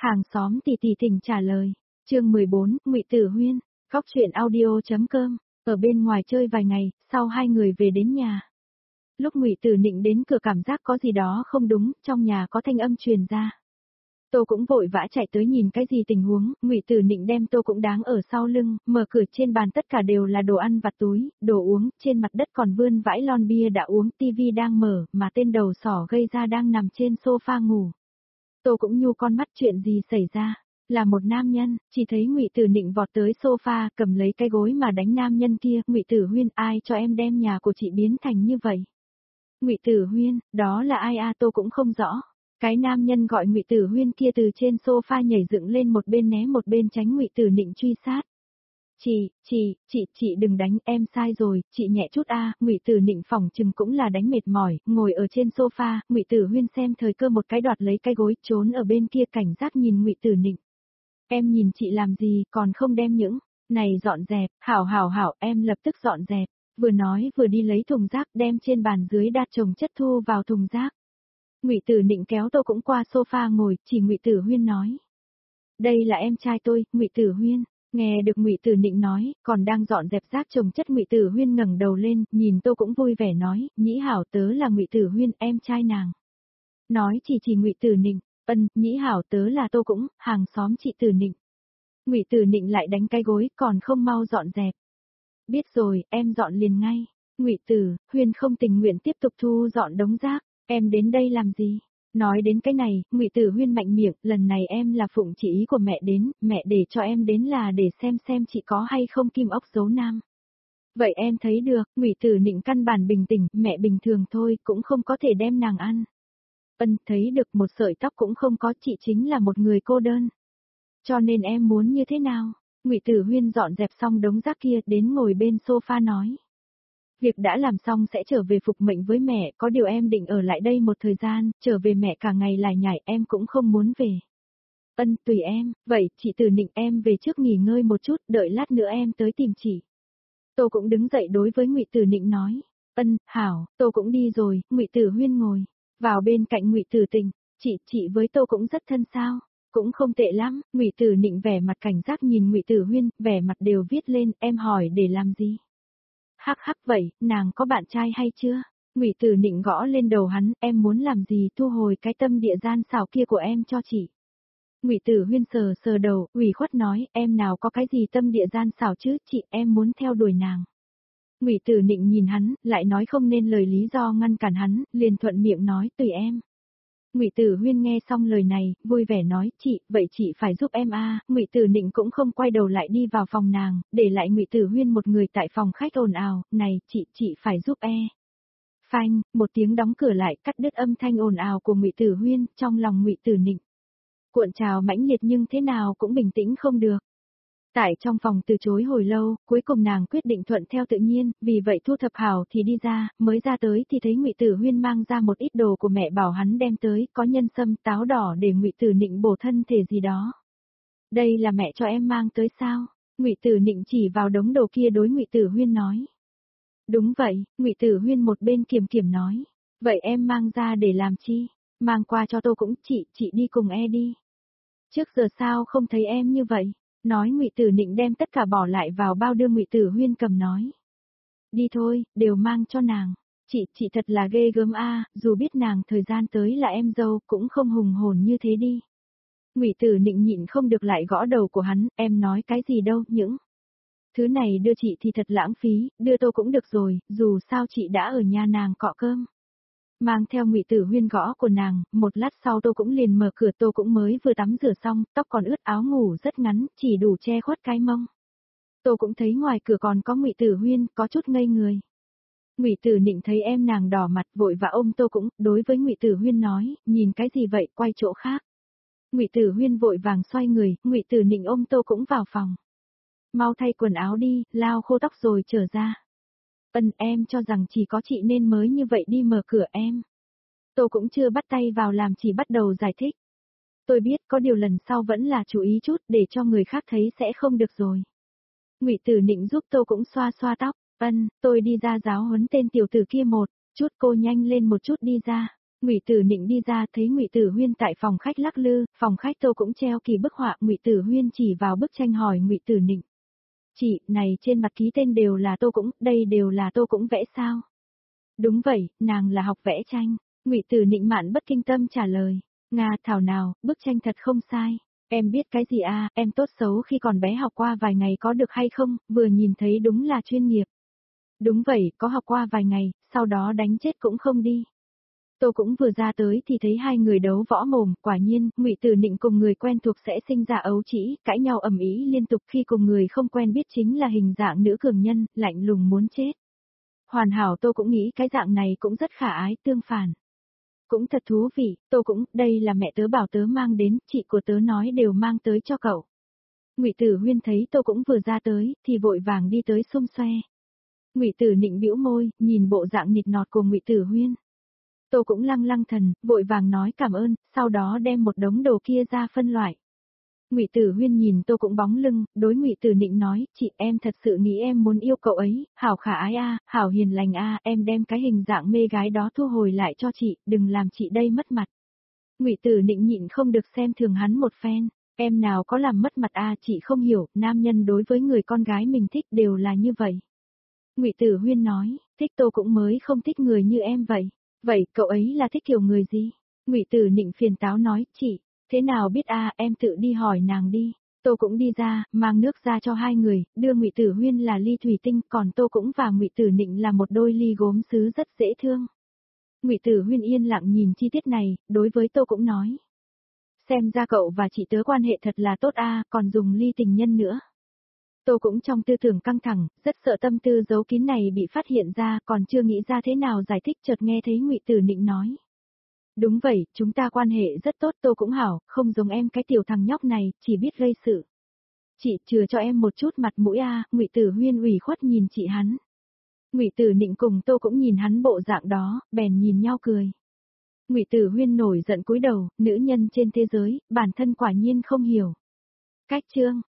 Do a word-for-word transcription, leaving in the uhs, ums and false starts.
Hàng xóm tì tì tỉnh trả lời. Chương mười bốn, Ngụy Tử Huyên. Góc truyện audio.com. Ở bên ngoài chơi vài ngày, sau hai người về đến nhà. Lúc Ngụy Tử Nịnh đến cửa cảm giác có gì đó không đúng, trong nhà có thanh âm truyền ra. Tô cũng vội vã chạy tới nhìn cái gì tình huống, Ngụy Tử Nịnh đem Tô cũng đáng ở sau lưng, mở cửa trên bàn tất cả đều là đồ ăn vặt túi, đồ uống, trên mặt đất còn vươn vãi lon bia đã uống, tivi đang mở, mà tên đầu sỏ gây ra đang nằm trên sofa ngủ. Tô cũng nhu con mắt chuyện gì xảy ra, là một nam nhân, chỉ thấy Ngụy Tử Nịnh vọt tới sofa, cầm lấy cái gối mà đánh nam nhân kia, Ngụy Tử Huyên, ai cho em đem nhà của chị biến thành như vậy? Ngụy Tử Huyên, đó là ai a? Tô cũng không rõ. Cái nam nhân gọi Ngụy Tử Huyên kia từ trên sofa nhảy dựng lên một bên né một bên tránh Ngụy Tử Nịnh truy sát. Chị, chị, chị, chị đừng đánh, em sai rồi, chị nhẹ chút a. Ngụy Tử Nịnh phỏng chừng cũng là đánh mệt mỏi, ngồi ở trên sofa, Ngụy Tử Huyên xem thời cơ một cái đoạt lấy cái gối, trốn ở bên kia cảnh giác nhìn Ngụy Tử Nịnh. Em nhìn chị làm gì, còn không đem những này dọn dẹp, hảo hảo hảo, em lập tức dọn dẹp. Vừa nói vừa đi lấy thùng rác đem trên bàn dưới đát chồng chất thu vào thùng rác. Ngụy Tử Nịnh kéo Tô cũng qua sofa ngồi, chỉ Ngụy Tử Huyên nói. Đây là em trai tôi, Ngụy Tử Huyên. Nghe được Ngụy Tử Nịnh nói, còn đang dọn dẹp rác chồng chất Ngụy Tử Huyên ngẩng đầu lên, nhìn Tô cũng vui vẻ nói, Nhĩ Hảo tớ là Ngụy Tử Huyên, em trai nàng. Nói chỉ chỉ Ngụy Tử Nịnh, ân, Nhĩ Hảo tớ là Tô cũng, hàng xóm chị Tử Nịnh. Ngụy Tử Nịnh lại đánh cái gối, còn không mau dọn dẹp. Biết rồi, em dọn liền ngay. Ngụy Tử Huyên không tình nguyện tiếp tục thu dọn đống rác, em đến đây làm gì? Nói đến cái này, Ngụy Tử Huyên mạnh miệng, lần này em là phụng chỉ ý của mẹ đến, mẹ để cho em đến là để xem xem chị có hay không kim ốc dấu nam. Vậy em thấy được, Ngụy Tử Nịnh căn bản bình tĩnh, mẹ bình thường thôi, cũng không có thể đem nàng ăn. Ân, thấy được một sợi tóc cũng không có, chị chính là một người cô đơn. Cho nên em muốn như thế nào? Ngụy Tử Huyên dọn dẹp xong đống rác kia, đến ngồi bên sofa nói. Việc đã làm xong sẽ trở về phục mệnh với mẹ, có điều em định ở lại đây một thời gian, trở về mẹ cả ngày lải nhải, em cũng không muốn về. Ân, tùy em, vậy, chị Tử Nịnh em về trước nghỉ ngơi một chút, đợi lát nữa em tới tìm chị. Tô cũng đứng dậy đối với Ngụy Tử Nịnh nói. Ân, hảo, Tô cũng đi rồi, Ngụy Tử Huyên ngồi vào bên cạnh Ngụy Tử Tình, chị, chị với Tô cũng rất thân sao? Cũng không tệ lắm, Ngụy Tử Nịnh vẻ mặt cảnh giác nhìn Ngụy Tử Huyên, vẻ mặt đều viết lên, em hỏi để làm gì? Hắc hắc vậy, nàng có bạn trai hay chưa? Ngụy Tử Nịnh gõ lên đầu hắn, em muốn làm gì thu hồi cái tâm địa gian xảo kia của em cho chị. Ngụy Tử Huyên sờ sờ đầu, ủy khuất nói, em nào có cái gì tâm địa gian xảo chứ, chị, em muốn theo đuổi nàng. Ngụy Tử Nịnh nhìn hắn, lại nói không nên lời lý do ngăn cản hắn, liền thuận miệng nói, tùy em. Ngụy Tử Huyên nghe xong lời này, vui vẻ nói, chị, vậy chị phải giúp em a. Ngụy Tử Nịnh cũng không quay đầu lại đi vào phòng nàng, để lại Ngụy Tử Huyên một người tại phòng khách ồn ào, này, chị, chị phải giúp e. Phanh, một tiếng đóng cửa lại, cắt đứt âm thanh ồn ào của Ngụy Tử Huyên, trong lòng Ngụy Tử Nịnh. Cuộn trào mãnh liệt nhưng thế nào cũng bình tĩnh không được. Tại trong phòng từ chối hồi lâu, cuối cùng nàng quyết định thuận theo tự nhiên, vì vậy thu thập hảo thì đi ra, mới ra tới thì thấy Ngụy Tử Huyên mang ra một ít đồ của mẹ bảo hắn đem tới, có nhân sâm, táo đỏ để Ngụy Tử Nịnh bổ thân thể gì đó. Đây là mẹ cho em mang tới sao? Ngụy Tử Nịnh chỉ vào đống đồ kia đối Ngụy Tử Huyên nói. Đúng vậy, Ngụy Tử Huyên một bên kiềm kiềm nói. Vậy em mang ra để làm chi? Mang qua cho Tô cũng, chị, chị đi cùng e đi. Trước giờ sao không thấy em như vậy? Nói Ngụy Tử Nịnh đem tất cả bỏ lại vào bao đưa Ngụy Tử Huyên cầm nói. Đi thôi, đều mang cho nàng. Chị, chị thật là ghê gớm a, dù biết nàng thời gian tới là em dâu, cũng không hùng hồn như thế đi. Ngụy Tử Nịnh nhịn không được lại gõ đầu của hắn, em nói cái gì đâu, những thứ này đưa chị thì thật lãng phí, đưa Tô cũng được rồi, dù sao chị đã ở nhà nàng cọ cơm. Mang theo Ngụy Tử Huyên gõ của nàng, một lát sau Tô cũng liền mở cửa, Tô cũng mới vừa tắm rửa xong, tóc còn ướt, áo ngủ rất ngắn, chỉ đủ che khuất cái mông. Tô cũng thấy ngoài cửa còn có Ngụy Tử Huyên, có chút ngây người. Ngụy Tử Nịnh thấy em nàng đỏ mặt, vội vã ôm Tô cũng, đối với Ngụy Tử Huyên nói, nhìn cái gì vậy, quay chỗ khác. Ngụy Tử Huyên vội vàng xoay người, Ngụy Tử Nịnh ôm Tô cũng vào phòng. Mau thay quần áo đi, lau khô tóc rồi trở ra. Ân, em cho rằng chỉ có chị nên mới như vậy đi mở cửa em. Tô cũng chưa bắt tay vào làm, chỉ bắt đầu giải thích. Tôi biết, có điều lần sau vẫn là chú ý chút để cho người khác thấy sẽ không được rồi. Ngụy Tử Nịnh giúp Tô cũng xoa xoa tóc. Ân, tôi đi ra giáo huấn tên tiểu tử kia một chút, cô nhanh lên một chút đi ra. Ngụy Tử Nịnh đi ra thấy Ngụy Tử Huyên tại phòng khách lắc lư, phòng khách Tô cũng treo kỳ bức họa, Ngụy Tử Huyên chỉ vào bức tranh hỏi Ngụy Tử Nịnh. Chị, này trên mặt ký tên đều là Tô cũng, đây đều là Tô cũng vẽ sao? Đúng vậy, nàng là học vẽ tranh. Ngụy Tử Nịnh mạn bất kinh tâm trả lời. Nga thảo nào, bức tranh thật không sai. Em biết cái gì à, em tốt xấu khi còn bé học qua vài ngày có được hay không, vừa nhìn thấy đúng là chuyên nghiệp. Đúng vậy, có học qua vài ngày, sau đó đánh chết cũng không đi. Tô cũng vừa ra tới thì thấy hai người đấu võ mồm, quả nhiên, Ngụy Tử Nịnh cùng người quen thuộc sẽ sinh ra ấu trĩ, cãi nhau ầm ĩ liên tục khi cùng người không quen biết chính là hình dạng nữ cường nhân, lạnh lùng muốn chết. Hoàn hảo Tô cũng nghĩ cái dạng này cũng rất khả ái, tương phản. Cũng thật thú vị, Tô cũng, đây là mẹ tớ bảo tớ mang đến, chị của tớ nói đều mang tới cho cậu. Ngụy Tử Huyên thấy Tô cũng vừa ra tới, thì vội vàng đi tới xung xoe. Ngụy Tử Nịnh bĩu môi, nhìn bộ dạng nịt nọt của Ngụy Tử Huyên. Tô cũng lăng lăng thần, vội vàng nói cảm ơn, sau đó đem một đống đồ kia ra phân loại. Ngụy Tử Huyên nhìn Tô cũng bóng lưng, đối Ngụy Tử Nịnh nói, chị em thật sự nghĩ em muốn yêu cậu ấy, hảo khả ái a, hảo hiền lành a, em đem cái hình dạng mê gái đó thu hồi lại cho chị, đừng làm chị đây mất mặt. Ngụy Tử Nịnh nhịn không được xem thường hắn một phen, em nào có làm mất mặt a, chị không hiểu, nam nhân đối với người con gái mình thích đều là như vậy. Ngụy Tử Huyên nói, thích Tô cũng mới không thích người như em vậy. Vậy cậu ấy là thích kiểu người gì? Ngụy Tử Nịnh phiền táo nói, chị, thế nào biết a, em tự đi hỏi nàng đi. Tô cũng đi ra, mang nước ra cho hai người, đưa Ngụy Tử Huyên là ly thủy tinh, còn Tô cũng và Ngụy Tử Nịnh là một đôi ly gốm sứ rất dễ thương. Ngụy Tử Huyên yên lặng nhìn chi tiết này, đối với Tô cũng nói. Xem ra cậu và chị tớ quan hệ thật là tốt a, còn dùng ly tình nhân nữa. Tô cũng trong tư tưởng căng thẳng, rất sợ tâm tư giấu kín này bị phát hiện ra, còn chưa nghĩ ra thế nào giải thích, chợt nghe thấy Ngụy Tử Nịnh nói. Đúng vậy, chúng ta quan hệ rất tốt, Tô cũng hảo, không giống em cái tiểu thằng nhóc này, chỉ biết gây sự. Chị chừa cho em một chút mặt mũi a, Ngụy Tử Huyên ủy khuất nhìn chị hắn. Ngụy Tử Nịnh cùng Tô cũng nhìn hắn bộ dạng đó, bèn nhìn nhau cười. Ngụy Tử Huyên nổi giận cúi đầu, nữ nhân trên thế giới, bản thân quả nhiên không hiểu. Cách chương